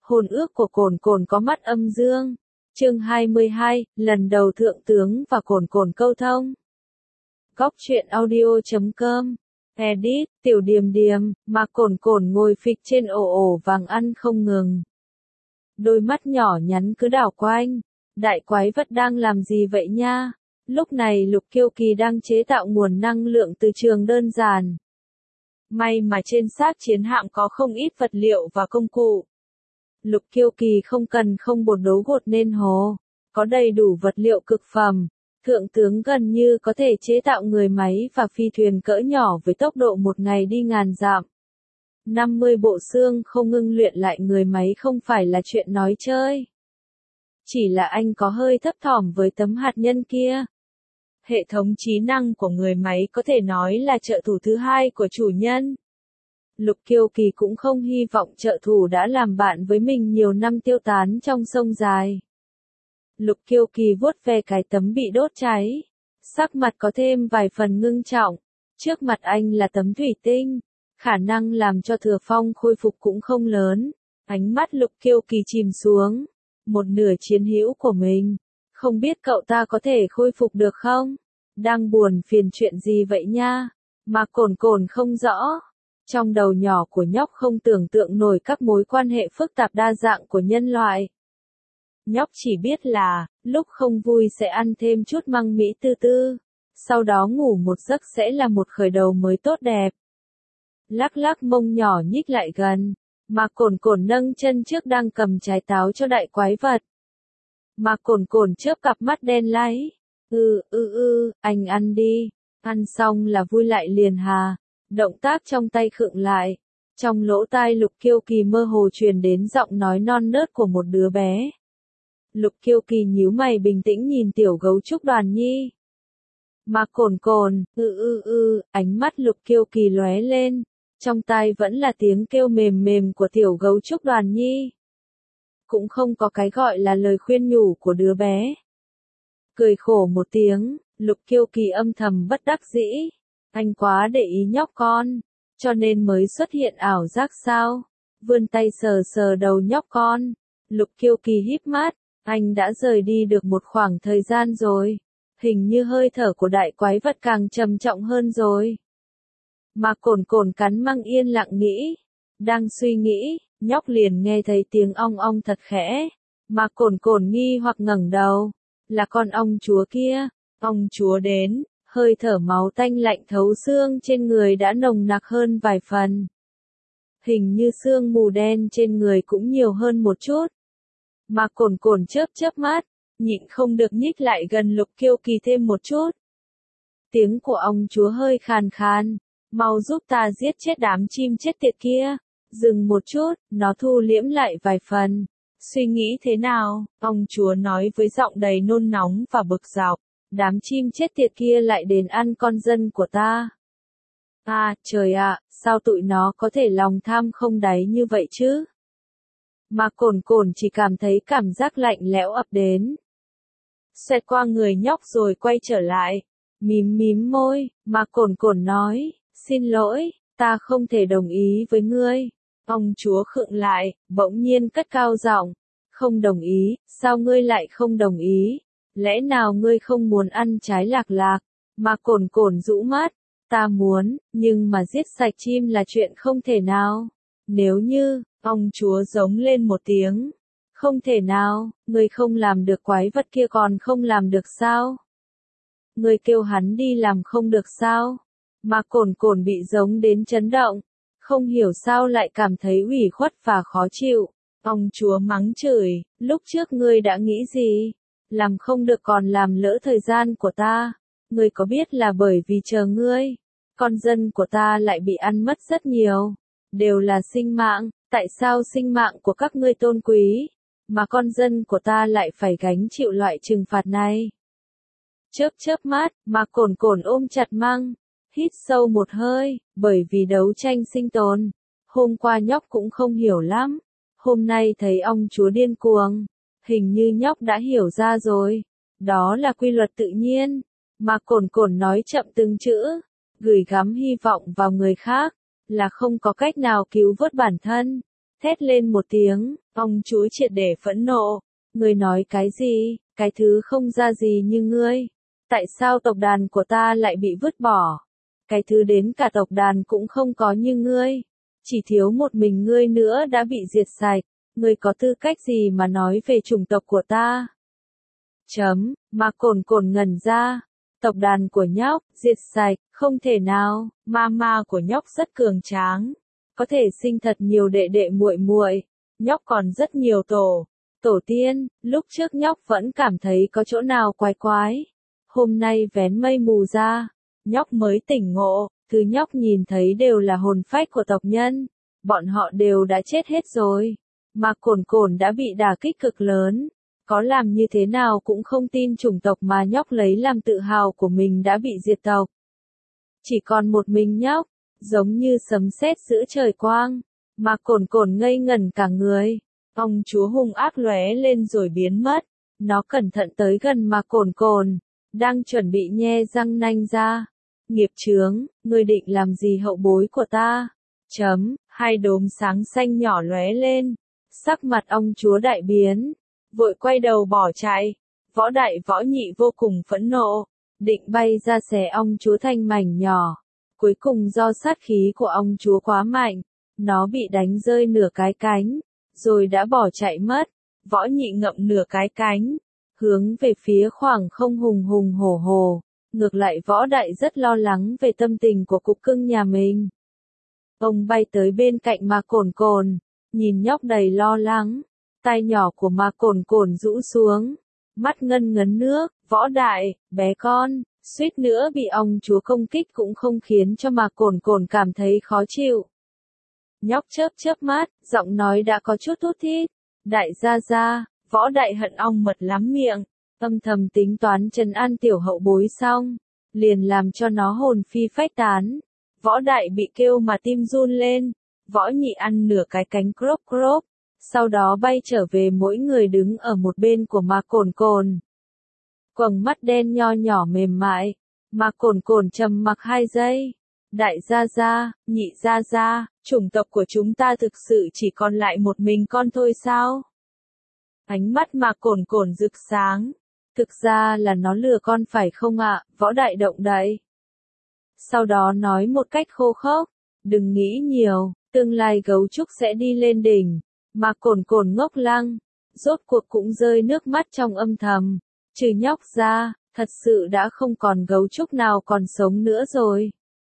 Hôn ước của Cồn Cồn có mắt âm dương. Chương 22, lần đầu thượng tướng và Cồn Cồn câu thông. Góc truyện audio.com. Edit, Tiểu Điềm Điềm, mà Cồn Cồn ngồi phịch trên ổ vàng ăn không ngừng. Đôi mắt nhỏ nhắn cứ đảo quanh. Đại quái vật đang làm gì vậy nha? Lúc này Lục Kiêu Kỳ đang chế tạo nguồn năng lượng từ trường đơn giản. May mà trên xác chiến hạm có không ít vật liệu và công cụ. Lục Kiêu Kỳ không bột đấu gột nên hồ. Có đầy đủ vật liệu cực phẩm. Thượng tướng gần như có thể chế tạo người máy và phi thuyền cỡ nhỏ với tốc độ một ngày đi ngàn dặm. 50 bộ xương không ngưng luyện lại người máy không phải là chuyện nói chơi. Chỉ là anh có hơi thấp thỏm với tấm hạt nhân kia. Hệ thống trí năng của người máy có thể nói là trợ thủ thứ hai của chủ nhân. Lục Kiêu Kỳ cũng không hy vọng trợ thủ đã làm bạn với mình nhiều năm tiêu tán trong sông dài. Lục Kiêu Kỳ vuốt ve cái tấm bị đốt cháy. Sắc mặt có thêm vài phần ngưng trọng. Trước mặt anh là tấm thủy tinh. Khả năng làm cho Thừa Phong khôi phục cũng không lớn. Ánh mắt Lục Kiêu Kỳ chìm xuống. Một nửa chiến hữu của mình. Không biết cậu ta có thể khôi phục được không? Đang buồn phiền chuyện gì vậy nha? Mà Cồn Cồn không rõ. Trong đầu nhỏ của nhóc không tưởng tượng nổi các mối quan hệ phức tạp đa dạng của nhân loại. Nhóc chỉ biết là, lúc không vui sẽ ăn thêm chút măng mỹ tư tư. Sau đó ngủ một giấc sẽ là một khởi đầu mới tốt đẹp. Lắc lắc mông nhỏ nhích lại gần. Mà Cồn Cồn nâng chân trước đang cầm trái táo cho đại quái vật. Mà Cồn Cồn chớp cặp mắt đen láy. Anh ăn đi. Ăn xong là vui lại liền hà. Động tác trong tay khựng lại. Trong lỗ tai Lục Kiêu Kỳ mơ hồ truyền đến giọng nói non nớt của một đứa bé. Lục Kiêu Kỳ nhíu mày bình tĩnh nhìn tiểu gấu trúc Đoàn Nhi. Mà Cồn Cồn, ánh mắt Lục Kiêu Kỳ lóe lên. Trong tai vẫn là tiếng kêu mềm mềm của tiểu gấu trúc Đoàn Nhi. Cũng không có cái gọi là lời khuyên nhủ của đứa bé. Cười khổ một tiếng, Lục Kiêu Kỳ âm thầm bất đắc dĩ. Anh quá để ý nhóc con, cho nên mới xuất hiện ảo giác sao? Vươn tay sờ sờ đầu nhóc con. Lục Kiêu Kỳ híp mắt, anh đã rời đi được một khoảng thời gian rồi. Hình như hơi thở của đại quái vật càng trầm trọng hơn rồi. Mà Cồn Cồn cắn măng yên lặng nghĩ. Đang suy nghĩ, nhóc liền nghe thấy tiếng ong ong thật khẽ. Mà Cồn Cồn nghi hoặc ngẩng đầu. Là con ong chúa kia. Ong chúa đến, hơi thở máu tanh lạnh thấu xương trên người đã nồng nặc hơn vài phần. Hình như sương mù đen trên người cũng nhiều hơn một chút. Mà Cồn Cồn chớp mắt, nhịn không được nhích lại gần Lục Kiêu Kỳ thêm một chút. Tiếng của ong chúa hơi khàn khàn. Mau giúp ta giết chết đám chim chết tiệt kia. Dừng một chút, nó thu liễm lại vài phần. Suy nghĩ thế nào? Ong chúa nói với giọng đầy nôn nóng và bực dọc. Đám chim chết tiệt kia lại đến ăn con dân của ta. À, trời ạ, sao tụi nó có thể lòng tham không đáy như vậy chứ? Mà Cồn Cồn chỉ cảm thấy cảm giác lạnh lẽo ập đến. Xoẹt qua người nhóc rồi quay trở lại. Mím môi, mà Cồn Cồn nói. Xin lỗi, ta không thể đồng ý với ngươi. Ông chúa khựng lại, bỗng nhiên cất cao giọng. Không đồng ý, sao ngươi lại không đồng ý? Lẽ nào ngươi không muốn ăn trái lạc lạc? Mà Cồn Cồn rũ mắt. Ta muốn, nhưng mà giết sạch chim là chuyện không thể nào. Nếu như, ông chúa giống lên một tiếng. Không thể nào, ngươi không làm được quái vật kia còn không làm được sao? Ngươi kêu hắn đi làm không được sao? Mà Cồn Cồn bị giống đến chấn động. Không hiểu sao lại cảm thấy ủy khuất và khó chịu. Ông chúa mắng chửi, lúc trước ngươi đã nghĩ gì? Làm không được còn làm lỡ thời gian của ta. Ngươi có biết là bởi vì chờ ngươi, con dân của ta lại bị ăn mất rất nhiều. Đều là sinh mạng, tại sao sinh mạng của các ngươi tôn quý, mà con dân của ta lại phải gánh chịu loại trừng phạt này? Chớp mắt, mà Cồn Cồn ôm chặt măng. Hít sâu một hơi, bởi vì đấu tranh sinh tồn. Hôm qua nhóc cũng không hiểu lắm. Hôm nay thấy ong chúa điên cuồng. Hình như nhóc đã hiểu ra rồi. Đó là quy luật tự nhiên. Mà Cồn Cồn nói chậm từng chữ. Gửi gắm hy vọng vào người khác. Là không có cách nào cứu vớt bản thân. Thét lên một tiếng, ông chúa triệt để phẫn nộ. Ngươi nói cái gì, cái thứ không ra gì như ngươi. Tại sao tộc đàn của ta lại bị vứt bỏ? Cái thứ đến cả tộc đàn cũng không có như ngươi. Chỉ thiếu một mình ngươi nữa đã bị diệt sạch. Ngươi có tư cách gì mà nói về chủng tộc của ta? Mà cồn cồn ngẩn ra. Tộc đàn của nhóc, diệt sạch, không thể nào. Mama của nhóc rất cường tráng. Có thể sinh thật nhiều đệ đệ muội muội. Nhóc còn rất nhiều tổ tiên. Lúc trước nhóc vẫn cảm thấy có chỗ nào quái quái. Hôm nay vén mây mù ra. Nhóc mới tỉnh ngộ. Thứ nhóc nhìn thấy đều là hồn phách của tộc nhân. Bọn họ đều đã chết hết rồi. Mà cồn cồn đã bị đả kích cực lớn. Có làm như thế nào cũng không tin chủng tộc mà nhóc lấy làm tự hào của mình đã bị diệt tộc. Chỉ còn một mình nhóc, giống như sấm sét giữa trời quang, mà cồn cồn ngây ngẩn cả người. Ông chúa hung ác lóe lên rồi biến mất. Nó cẩn thận tới gần mà cồn cồn, đang chuẩn bị nhe răng nanh ra. Nghiệp chướng, ngươi định làm gì hậu bối của ta? Hai đốm sáng xanh nhỏ lóe lên. Sắc mặt ông chúa đại biến. Vội quay đầu bỏ chạy. Võ đại võ nhị vô cùng phẫn nộ. Định bay ra xé ông chúa thành mảnh nhỏ. Cuối cùng do sát khí của ông chúa quá mạnh. Nó bị đánh rơi nửa cái cánh. Rồi đã bỏ chạy mất. Võ nhị ngậm nửa cái cánh. Hướng về phía khoảng không hùng hùng hổ hổ. Ngược lại võ đại rất lo lắng về tâm tình của cục cưng nhà mình. Ông bay tới bên cạnh mà cồn cồn. Nhìn nhóc đầy lo lắng. Tai nhỏ của mà cồn cồn rũ xuống. Mắt ngân ngấn nước. Võ đại, bé con, suýt nữa bị ông chúa công kích cũng không khiến cho mà cồn cồn cảm thấy khó chịu. Nhóc chớp mắt, giọng nói đã có chút thút thít. Đại gia, võ đại hận ong mật lắm miệng. Âm thầm tính toán trấn an tiểu hậu bối xong. Liền làm cho nó hồn phi phách tán. Võ đại bị kêu mà tim run lên. Võ nhị ăn nửa cái cánh crop. Sau đó bay trở về mỗi người đứng ở một bên của mà cồn cồn. Quầng mắt đen nho nhỏ mềm mại. Mà cồn cồn trầm mặc 2 giây. Đại gia, nhị gia, chủng tộc của chúng ta thực sự chỉ còn lại một mình con thôi sao? Ánh mắt mà cồn cồn rực sáng. Thực ra là nó lừa con phải không ạ? Võ đại động đậy. Sau đó nói một cách khô khốc. Đừng nghĩ nhiều, tương lai gấu trúc sẽ đi lên đỉnh. Mà cồn cồn ngốc lăng. Rốt cuộc cũng rơi nước mắt trong âm thầm. Trừ nhóc ra, thật sự đã không còn gấu trúc nào còn sống nữa rồi.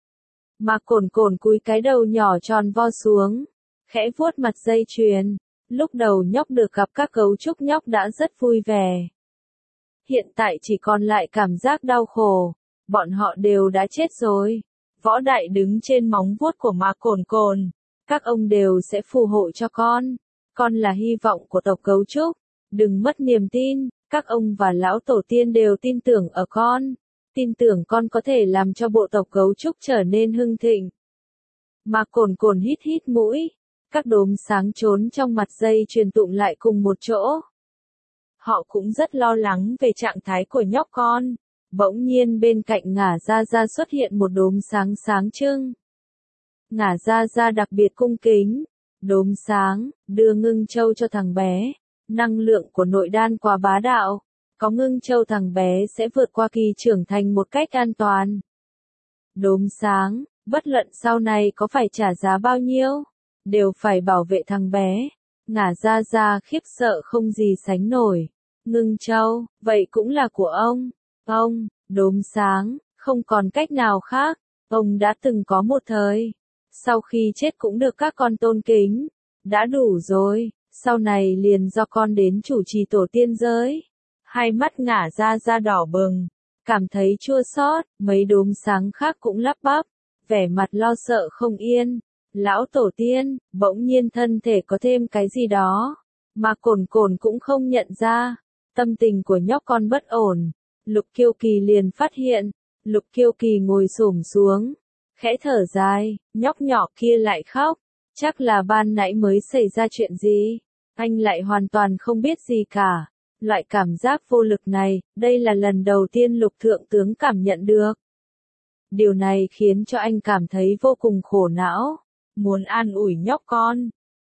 Mà cồn cồn cúi cái đầu nhỏ tròn vo xuống. Khẽ vuốt mặt dây chuyền. Lúc đầu nhóc được gặp các gấu trúc nhóc đã rất vui vẻ. Hiện tại chỉ còn lại cảm giác đau khổ. Bọn họ đều đã chết rồi. Võ đại đứng trên móng vuốt của mà cồn cồn. Các ông đều sẽ phù hộ cho con. Con là hy vọng của tộc gấu trúc. Đừng mất niềm tin. Các ông và lão tổ tiên đều tin tưởng ở con. Tin tưởng con có thể làm cho bộ tộc gấu trúc trở nên hưng thịnh. Mà cồn cồn hít mũi. Các đốm sáng trốn trong mặt dây chuyền tụng lại cùng một chỗ. Họ cũng rất lo lắng về trạng thái của nhóc con. Bỗng nhiên bên cạnh ngả ra xuất hiện một đốm sáng sáng trưng. Ngả ra đặc biệt cung kính. Đốm sáng, đưa ngưng châu cho thằng bé. Năng lượng của nội đan quá bá đạo. Có ngưng châu thằng bé sẽ vượt qua kỳ trưởng thành một cách an toàn. Đốm sáng, bất luận sau này có phải trả giá bao nhiêu, đều phải bảo vệ thằng bé. Ngả ra khiếp sợ không gì sánh nổi. Ngưng châu, vậy cũng là của ông. Ông, đốm sáng, không còn cách nào khác. Ông đã từng có một thời. Sau khi chết cũng được các con tôn kính. Đã đủ rồi, sau này liền do con đến chủ trì tổ tiên giới. Hai mắt ngả ra đỏ bừng. Cảm thấy chua xót, mấy đốm sáng khác cũng lắp bắp. Vẻ mặt lo sợ không yên. Lão tổ tiên, bỗng nhiên thân thể có thêm cái gì đó. Mà cồn cồn cũng không nhận ra. Tâm tình của nhóc con bất ổn. Lục Kiêu Kỳ liền phát hiện. Lục Kiêu Kỳ ngồi xổm xuống. Khẽ thở dài, nhóc nhỏ kia lại khóc. Chắc là ban nãy mới xảy ra chuyện gì. Anh lại hoàn toàn không biết gì cả. Loại cảm giác vô lực này, đây là lần đầu tiên Lục Thượng tướng cảm nhận được. Điều này khiến cho anh cảm thấy vô cùng khổ não. Muốn an ủi nhóc con.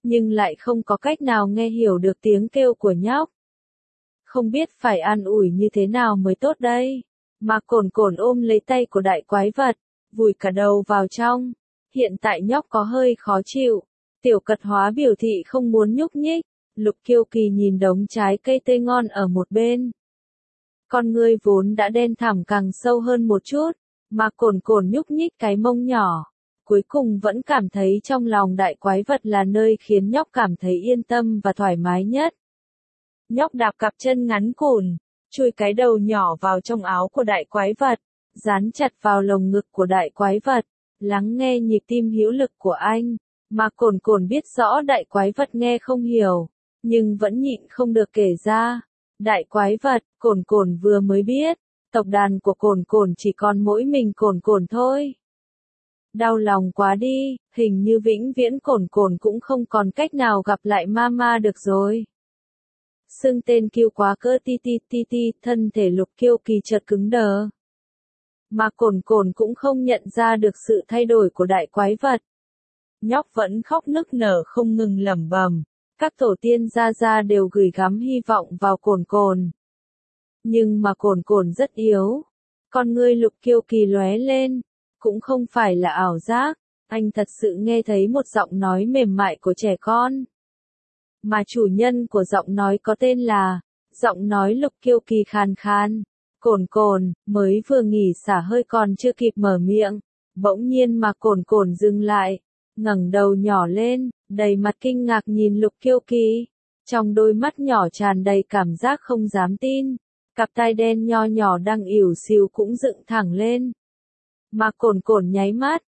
nhưng lại không có cách nào nghe hiểu được tiếng kêu của nhóc. Không biết phải an ủi như thế nào mới tốt đây. Mà Cồn Cồn ôm lấy tay của đại quái vật, vùi cả đầu vào trong. Hiện tại nhóc có hơi khó chịu. Tiểu Cật Hóa biểu thị không muốn nhúc nhích. Lục Kiêu Kỳ nhìn đống trái cây tươi ngon ở một bên. Con ngươi vốn đã đen thẳm càng sâu hơn một chút, mà Cồn Cồn nhúc nhích cái mông nhỏ. Cuối cùng vẫn cảm thấy trong lòng đại quái vật là nơi khiến nhóc cảm thấy yên tâm và thoải mái nhất. Nhóc đạp cặp chân ngắn cùn, chui cái đầu nhỏ vào trong áo của đại quái vật, dán chặt vào lồng ngực của đại quái vật, lắng nghe nhịp tim hữu lực của anh, mà Cồn Cồn biết rõ đại quái vật nghe không hiểu, nhưng vẫn nhịn không được kể ra. Đại quái vật, Cồn Cồn vừa mới biết, tộc đàn của Cồn Cồn chỉ còn mỗi mình Cồn Cồn thôi. Đau lòng quá đi, hình như vĩnh viễn Cồn Cồn cũng không còn cách nào gặp lại Mama được rồi. Xưng tên kêu quá cỡ ti ti ti ti, thân thể Lục Kiêu Kỳ chợt cứng đờ. Mà Cồn Cồn cũng không nhận ra được sự thay đổi của đại quái vật. Nhóc vẫn khóc nức nở không ngừng lẩm bẩm. Các tổ tiên gia gia đều gửi gắm hy vọng vào Cồn Cồn. Nhưng mà Cồn Cồn rất yếu. Con ngươi Lục Kiêu Kỳ lóe lên. Cũng không phải là ảo giác. Anh thật sự nghe thấy một giọng nói mềm mại của trẻ con. Mà chủ nhân của giọng nói có tên là, giọng nói Lục Kiêu Kỳ khàn khàn. Cồn Cồn, mới vừa nghỉ xả hơi còn chưa kịp mở miệng. Bỗng nhiên mà Cồn Cồn dừng lại, ngẩng đầu nhỏ lên, đầy mặt kinh ngạc nhìn Lục Kiêu Kỳ. Trong đôi mắt nhỏ tràn đầy cảm giác không dám tin. Cặp tai đen nho nhỏ đang ỉu xìu cũng dựng thẳng lên. Mà Cồn Cồn nháy mắt,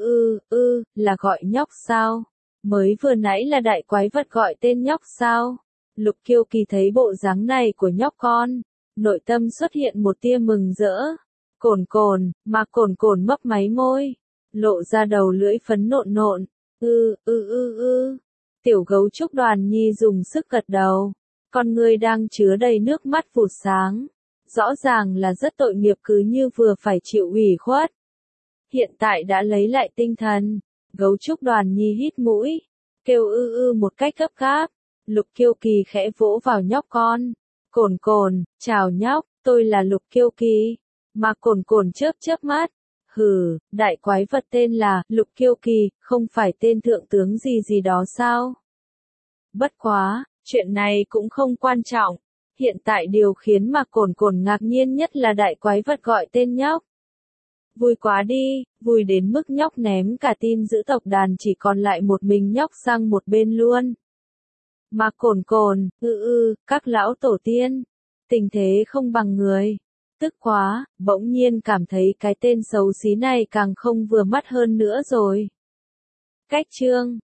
là gọi nhóc sao? Mới vừa nãy là đại quái vật gọi tên nhóc sao? Lục Kiêu Kỳ thấy bộ dáng này của nhóc con, nội tâm xuất hiện một tia mừng rỡ. Cồn Cồn, mà Cồn Cồn mấp máy môi, lộ ra đầu lưỡi phấn nộn nộn. Tiểu gấu trúc Đoàn Nhi dùng sức gật đầu. Con ngươi đang chứa đầy nước mắt vụt sáng. Rõ ràng là rất tội nghiệp cứ như vừa phải chịu ủy khuất. Hiện tại đã lấy lại tinh thần. Gấu trúc Đoàn Nhi hít mũi, kêu một cách gấp gáp. Lục Kiêu Kỳ khẽ vỗ vào nhóc con. Cồn Cồn, chào nhóc, tôi là Lục Kiêu Kỳ. Mà Cồn Cồn chớp mắt. Hừ, đại quái vật tên là Lục Kiêu Kỳ, không phải tên thượng tướng gì gì đó sao? Bất quá, chuyện này cũng không quan trọng. Hiện tại điều khiến mà Cồn Cồn ngạc nhiên nhất là đại quái vật gọi tên nhóc. Vui quá đi, vui đến mức nhóc ném cả tin giữ tộc đàn chỉ còn lại một mình nhóc sang một bên luôn. Mà Cồn Cồn, các lão tổ tiên, tình thế không bằng người. Tức quá, bỗng nhiên cảm thấy cái tên xấu xí này càng không vừa mắt hơn nữa rồi. Cách chương